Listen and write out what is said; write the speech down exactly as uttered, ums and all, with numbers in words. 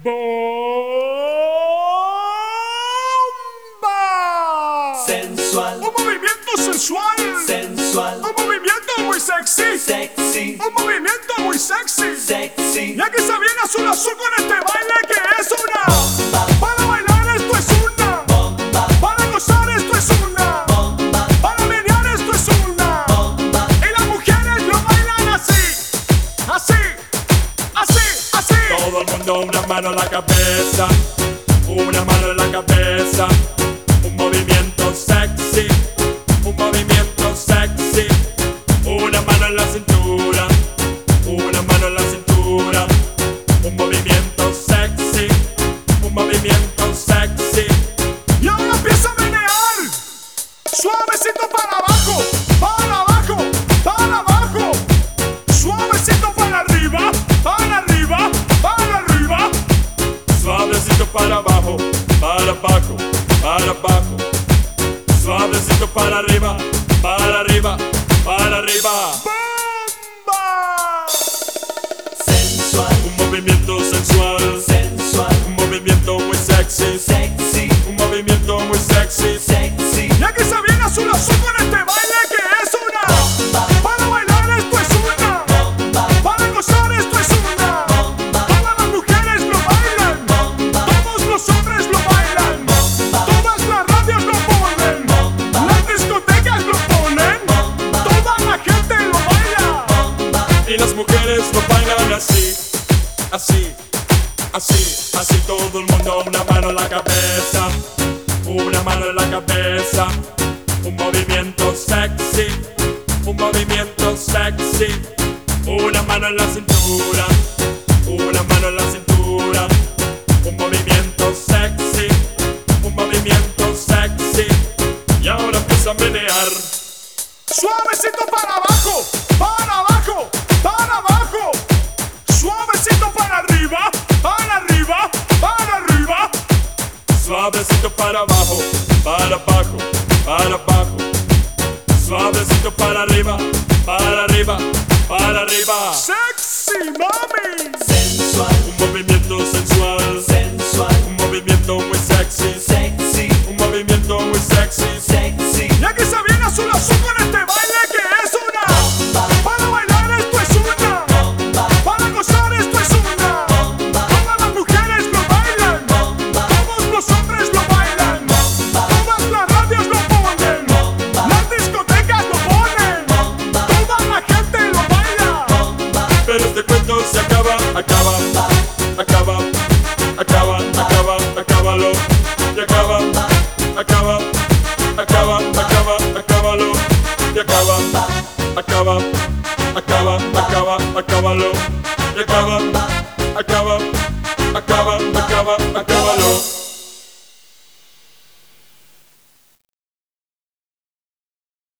¡Bomba! Sensual, Un movimiento sensual, sensual, un movimiento muy sexy, sexy, un movimiento muy sexy. sexy. Y aquí se viene azul azul con este baile que es una Bomba, para bailar esto es una bomba, para gozar esto es una bomba, para menear esto es una bomba. y las mujeres lo bailan así, así, así, así. Todo el mundo una mano en la cabeza, una mano en la cabeza, un movimiento sexy, un movimiento sexy, una mano en la cintura, una mano en la cintura, un movimiento sexy, un movimiento sexy. Y ahora empieza a menear, suavecito para abajo, para abajo, para abajo, suavecito para arriba, para arriba, para arriba. Suavecito para abajo, para abajo, para abajo. Suavecito para arriba, para arriba, para arriba. ¡Bomba! Sensual, Un movimiento sensual, sensual, un movimiento muy sexy, sexy, un movimiento muy sexy. sexy. Y aquí se viene azul azul con este baile que es una Bomba, para bailar esto es una bomba, para gozar esto es una bomba, todas las mujeres lo bailan, bomba, todos los hombres lo bailan, bomba, todas las radios lo ponen, las discotecas lo ponen, toda la gente lo baila. bomba. Y las mujeres lo bailan así, así, así, así. Todo el mundo una mano en la cabeza, una mano en la cabeza, un movimiento sexy, un movimiento sexy, una mano en la cintura, una mano en la cintura, un movimiento sexy, un movimiento sexy. Y ahora empieza a menear. Suavecito para abajo, para abajo, para abajo, suavecito para arriba, para arriba, para arriba. Suavecito para abajo, para abajo, para abajo. Suavecito para arriba, para arriba, para arriba. Sexy mami. Sensual, Un movimiento sensual, sensual, un movimiento muy sexy, sexy, un movimiento muy sexy. sexy. Y aquí se viene azul azul con este baile que es una Bomba, para bailar esto es una bomba, para gozar esto es una bomba, todas las mujeres lo bailan, bomba, todos los hombres lo bailan, bomba, todas las radios lo ponen, las discotecas lo ponen, bomba, toda la gente lo baila. bomba. Pero este cuento se acaba, acaba, acaba, acaba, acaba, acábalo. Y acaba, acaba, acaba, acaba, acábalo. Y acaba, acaba, acaba, acaba, acábalo. Y acaba, acaba, acaba, acaba, acábalo.